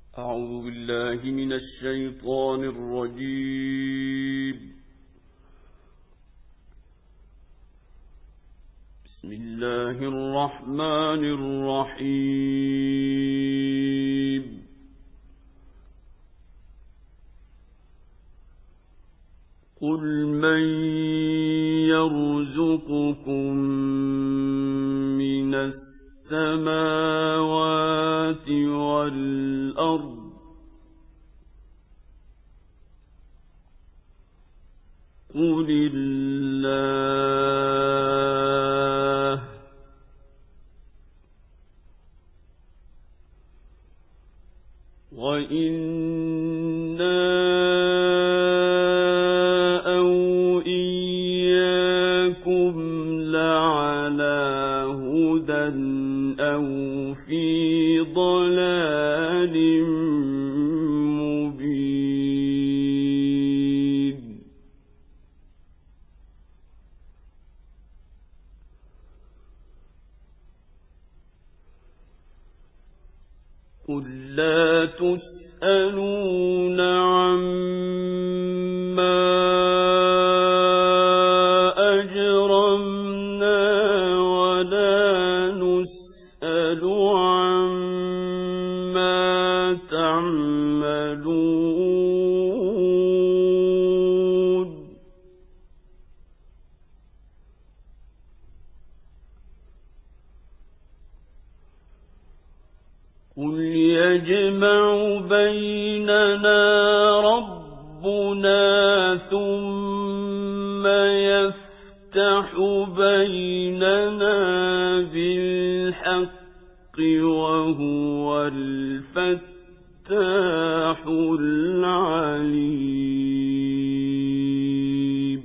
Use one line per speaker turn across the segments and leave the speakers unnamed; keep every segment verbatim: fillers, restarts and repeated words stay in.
أعوذ بالله من الشيطان الرجيم. بسم الله الرحمن الرحيم. قل من يرزقكم من السماوات والأرض قل الله وإنا أو إياكم لعلى هدى أو في ضلال مبين. قل لا تسألون عما أجرمنا ولا نسأل عما تعملون. قل يجمع بيننا ربنا ثم يفتح بيننا بالحق وهو الفتاح العليم.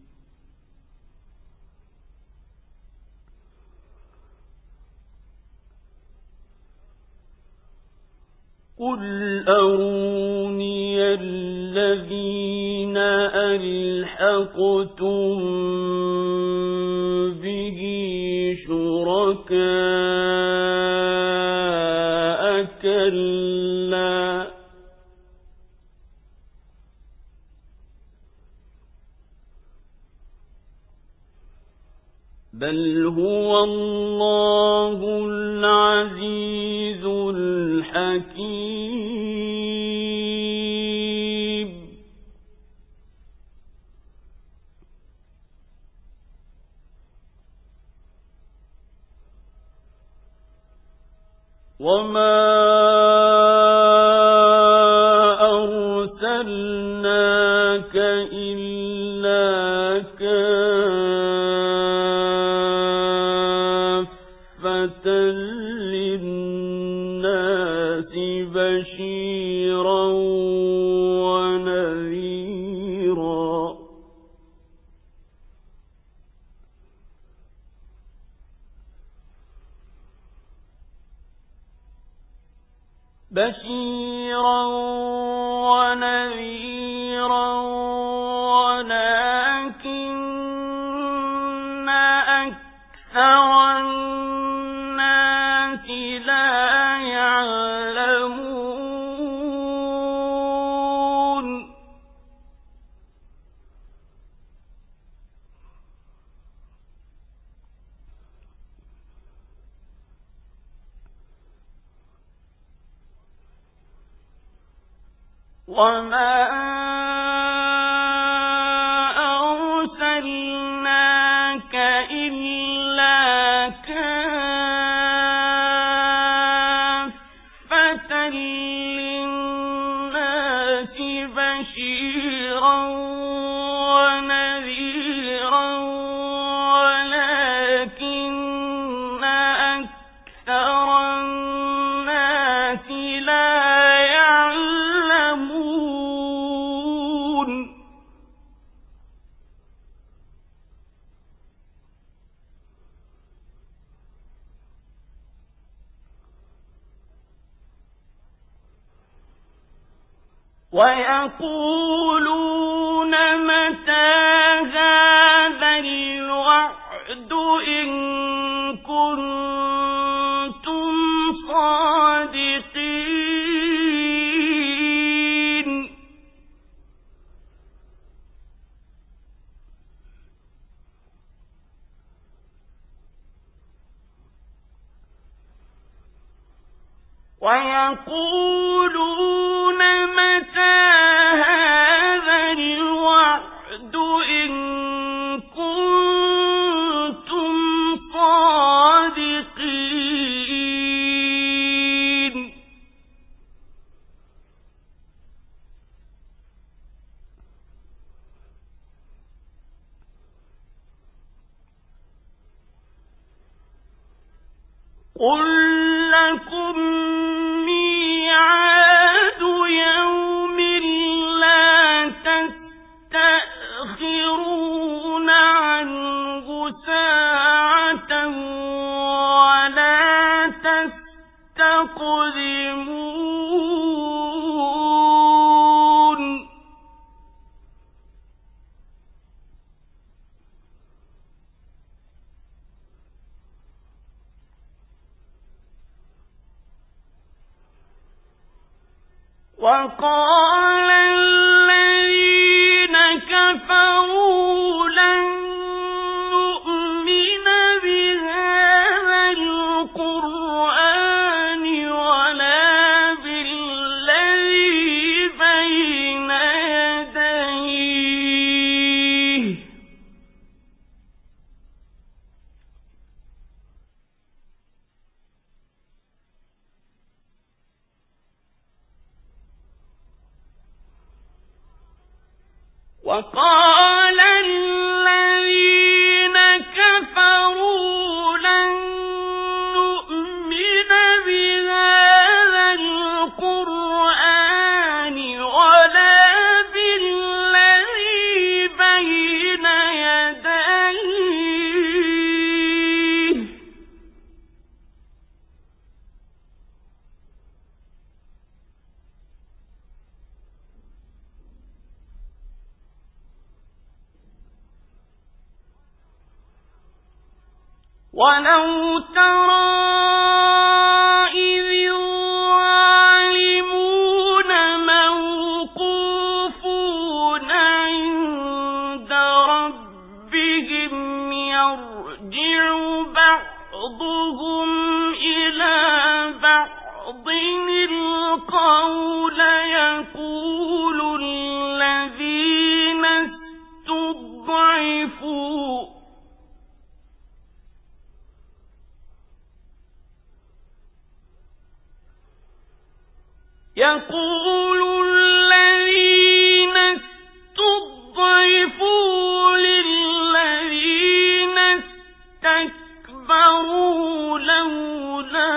قل أروني الذين ألحقتم به شركاء كلا بل هو الله العزيز الحكيم. وما أرسلناك إلا كافة للناس بشيرا ونذيرا. بشيرا ونذيرا ولكن أكثر الناس لا يعلمون. وما أرسلناك إلا كافة للناس بشيرا ونذيرا ولكن أكثر الناس لا يعلمون. ويقولون متى هذا الوعد إن كنتم صادقين. ويقولون متى هذا الوعد إن كنتم صادقين قل لكم ميعاد يوم لا تستأخرون عنه ساعة ولا تستقدمون وقال الذين كفروا لن نؤمن بهذا القرآن ولا بالذي بين يديه وقال الذين كفروا لن نؤمن بهذا القرآن ولا بالذي بين يديه ولو ترى إذ الظالمون موقوفون عند ربهم يرجع بعضهم إلى بعض القول يقول الذين استضعفوا يقول الذين استضعفوا للذين استكبروا لولا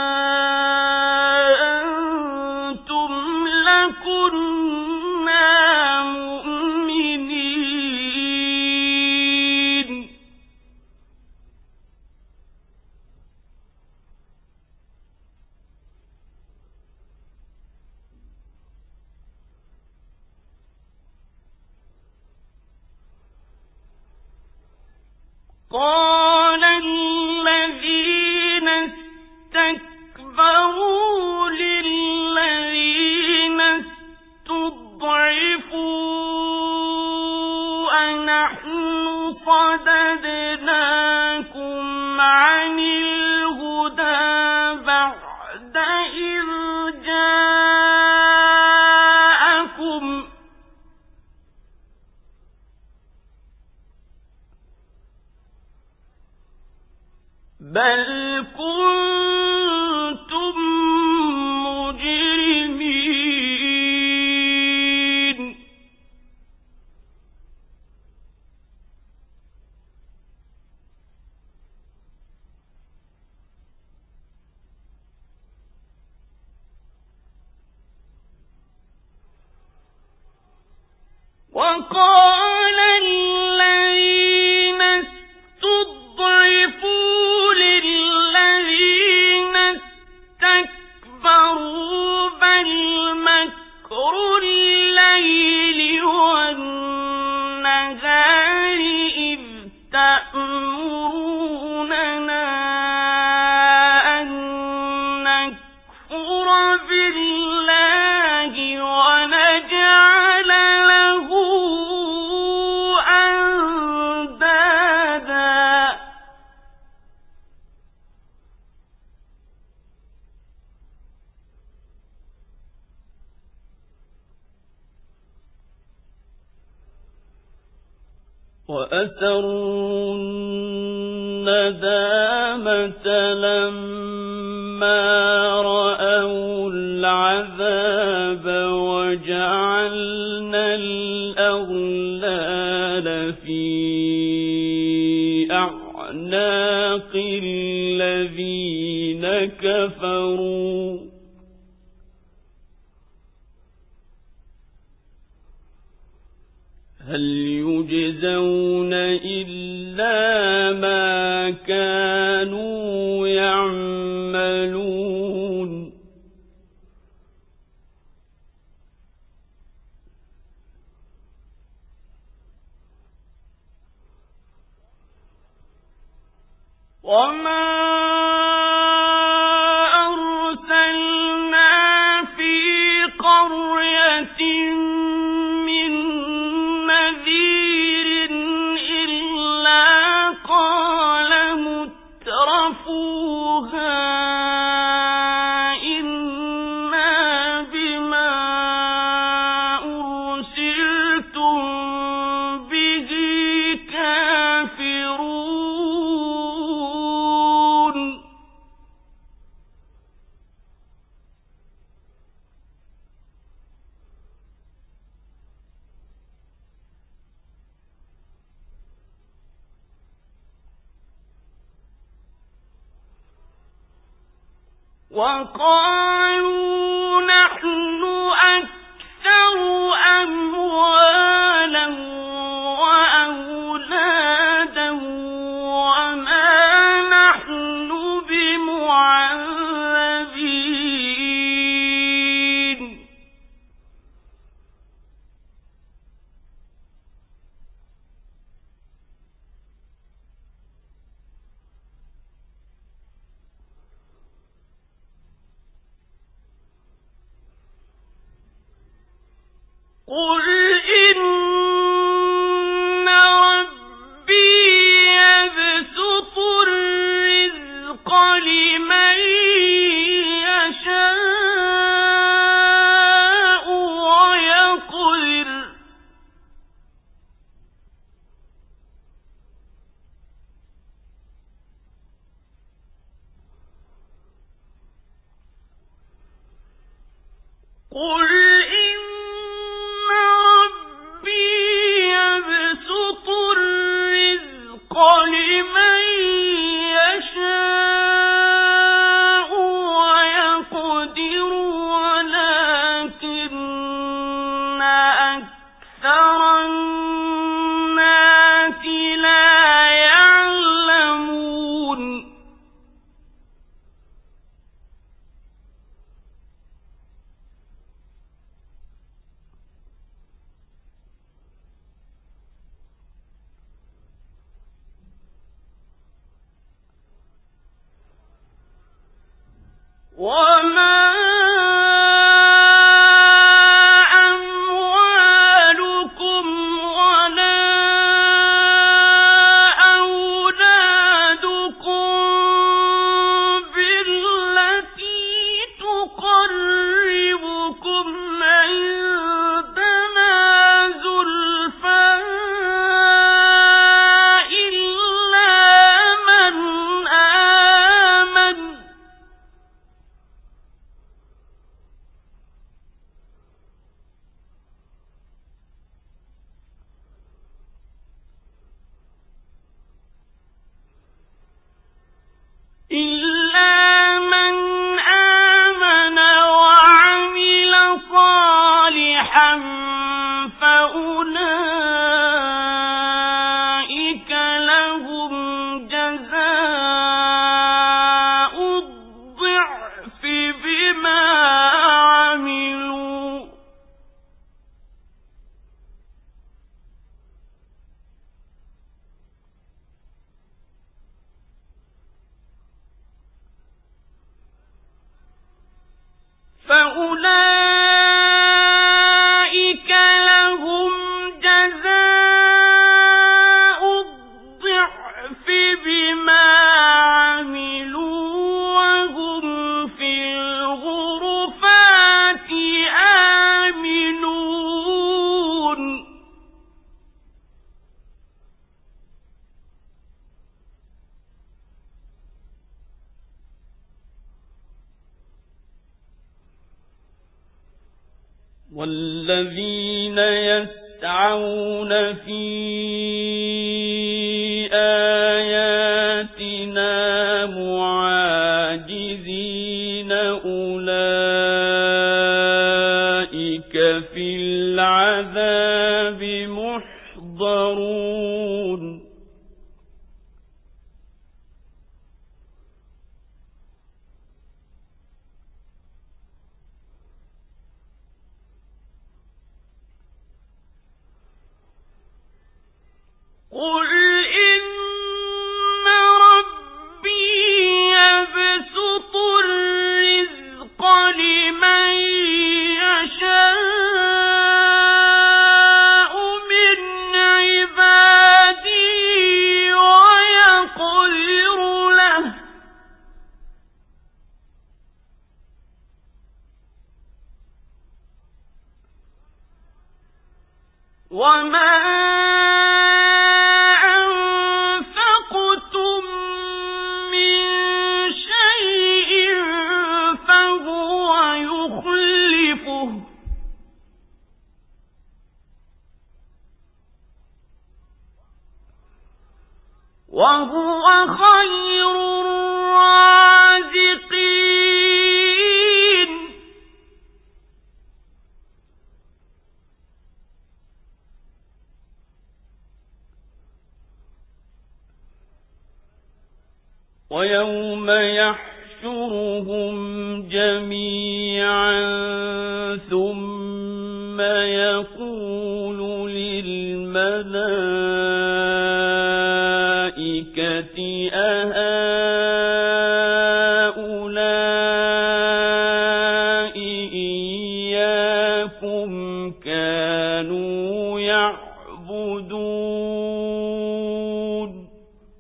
أنتم لكنا مؤمنين قال الذين استكبروا للذين استضعفوا أنحن صددناكم عن الهدى بعد إذ جاءكم بل كنتم مجرمين وقال الذين استضعفوا للذين استكبروا بل مكر الليل والنهار إذ تأمروننا أن نكفر بالله ونجعل له أندادا وأسروا الندامة لما رأوا العذاب وجعلنا الأغلال في أعناق الذين كفروا هل يجزون إلا ما كانوا يعملون وما أرسلنا في قرية من نذير إلا قال مترفوها إنا بما أرسلتم به كافرون وقالوا نحن أكثر أموالا وأولادا وما نحن بمعذبين قل إن ربي يبسط الرزق لمن يشاء ويقدر قل لمن يشاء ويقدر ولكن أكثر الناس لا يعلمون وما أموالكم ولا أولادكم بالتي تقربكم عندنا زلفى إلا من آمن إلا من آمن وعمل صالحا فأولئك لهم جزاء الضعف بما عملوا فأولئك لهم جزاء الضعف بما عملوا وهم في الغرفات آمنون والذين يسعون في آياتنا معاجزين أولئك في العذاب محضرون قل إن ربي يبسط الرزق لمن يشاء من عباده ويقدر له وما وهو خير الرازقين ويوم يحشرهم جميعا ثم يقول للملائكة أهؤلاء إياكم كانوا يعبدون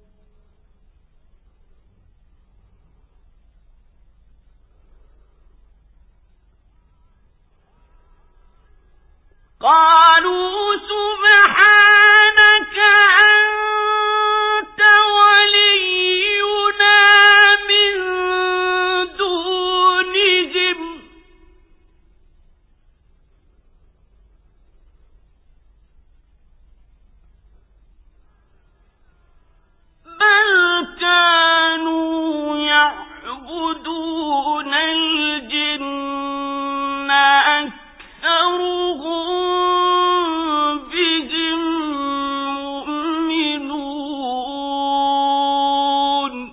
قالوا سبحانك أنت ولينا من دونهم بل كانوا يعبدون الجن أكثرهم بهم مؤمنون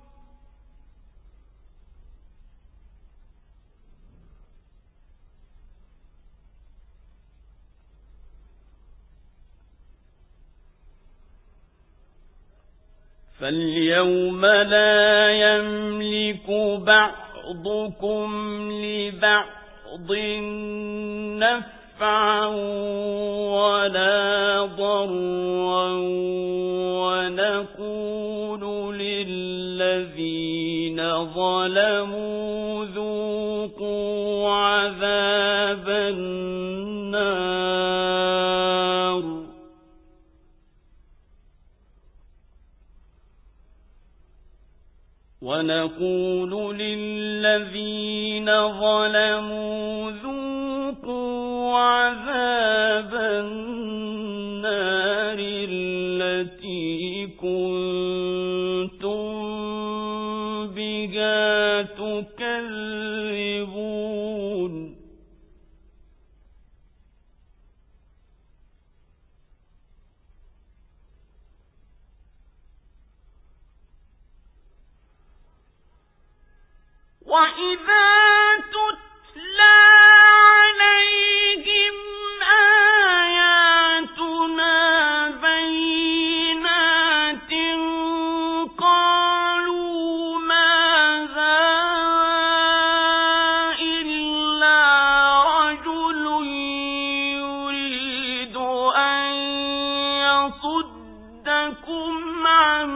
فاليوم لا يملك بعضكم لبعض نفعا ولا ضرا ونقول للذين ظلموا ذوقوا عذاب النار ونقول للذين ظلموا ذوقوا عذاب النار التي كنتم بها تكذبون وَإِذَا تُتْلَى عَلَيْهِمْ آيَاتُنَا بَيِّنَاتٍ قَالُوا مَا هَذَا إِلَّا رَجُلٌ يُرِيدُ أَن يَصُدَّكُمْ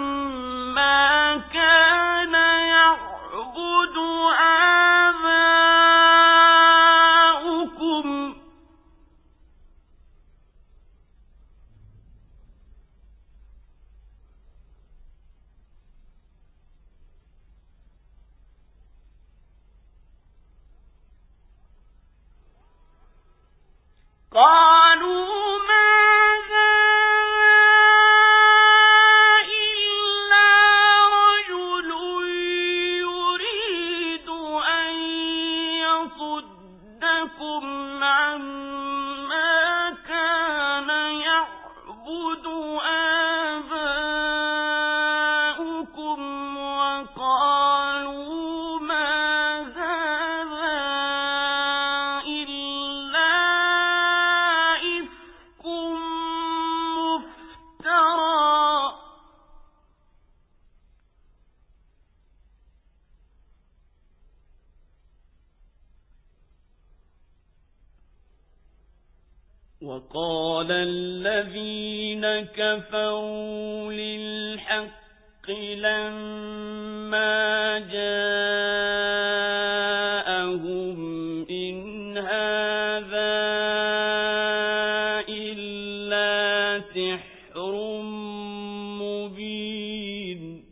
عَمَّا كَانَ يَعْبُدُ آبَاؤُكُمْ وقال الذين كفروا للحق لما جاءهم إن هذا إلا سحر مبين.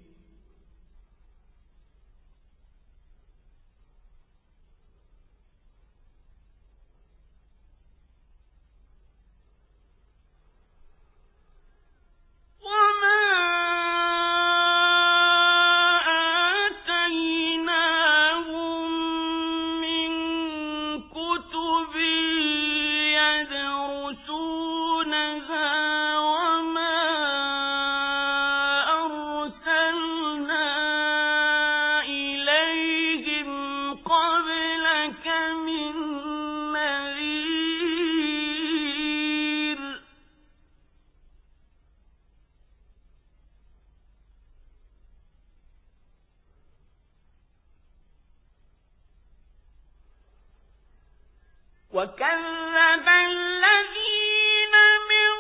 وكذب الذين من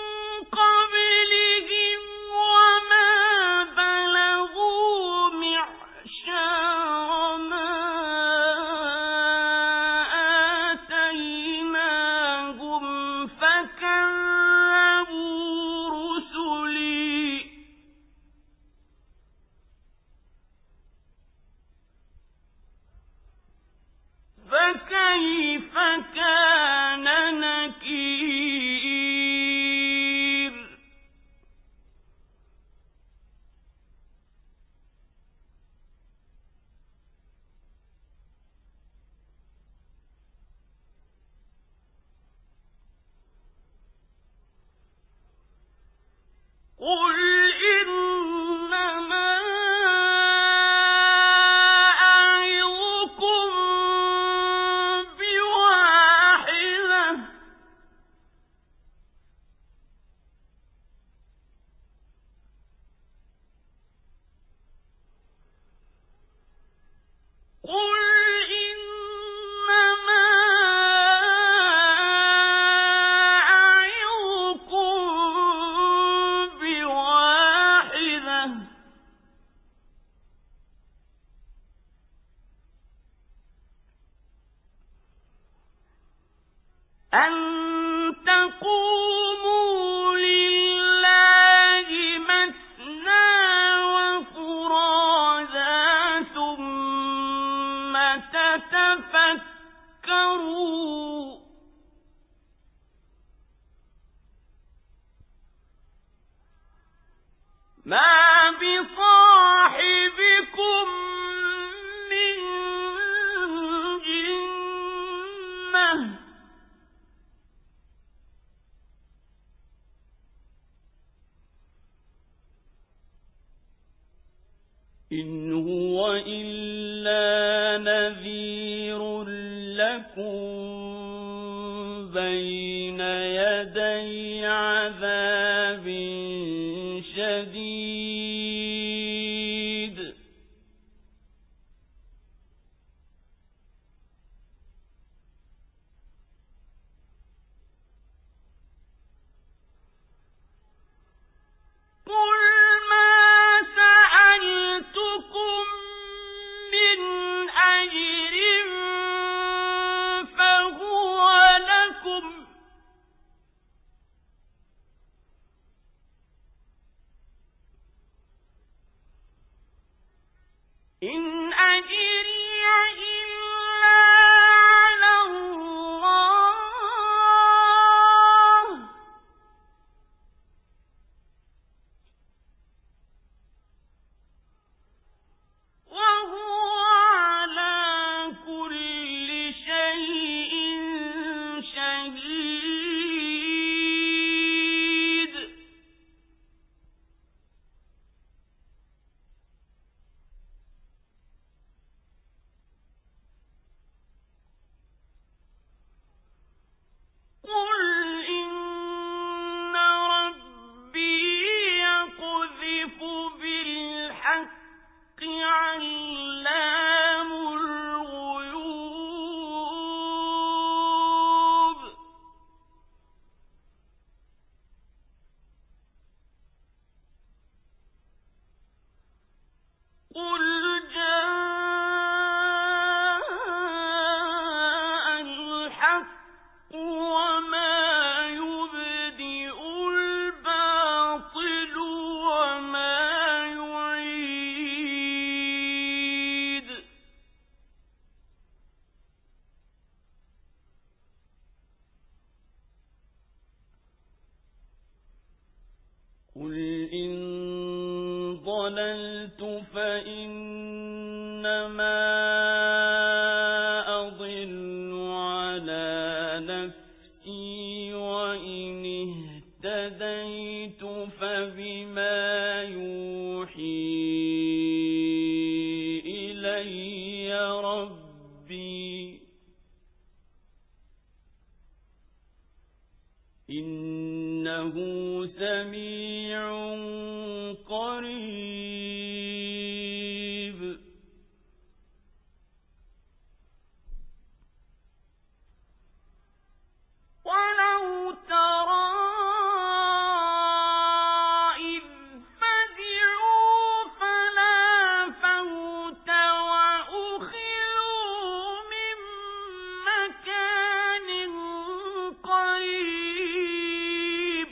قبلهم وما بلغوا معشار ما آتيناهم فكذبوا رسلي فكيف كان نكير. قل إنما أن تقوموا لله مثنى وفرادا ثم تتفكروا ما بصاحبكم من جنة إن هو إلا نذير لكم بين يدي عذاب شديد. قل ما سألتكم من أجر فهو فإنما أضل على نفسي وإن اهتديت فبما يوحي إلي ربي إنه سميع قريب ولو ترى إذ فزعوا فلا فوت وأخذوا من مكان قريب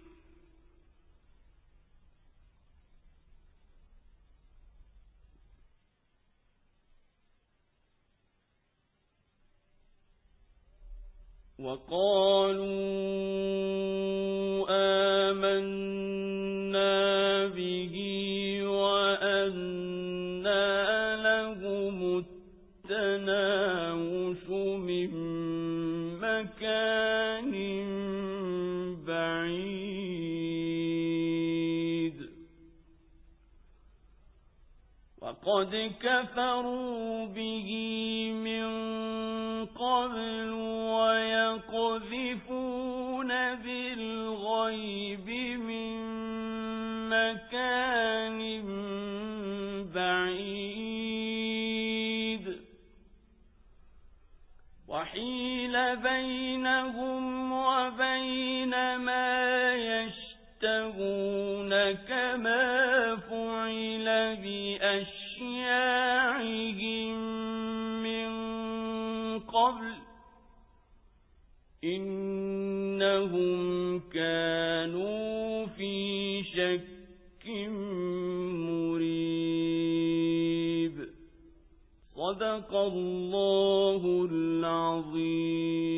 وقالوا آمنا به وأنى لهم التناوش من مكان بعيد وقد كفروا به من قبل ويقذفون بالغيب من مكان بعيد وحيل بينهم وبين ما يشتهون كما فعل بأشياعهم من قبل إنهم كانوا في شك مريب صدق الله العظيم.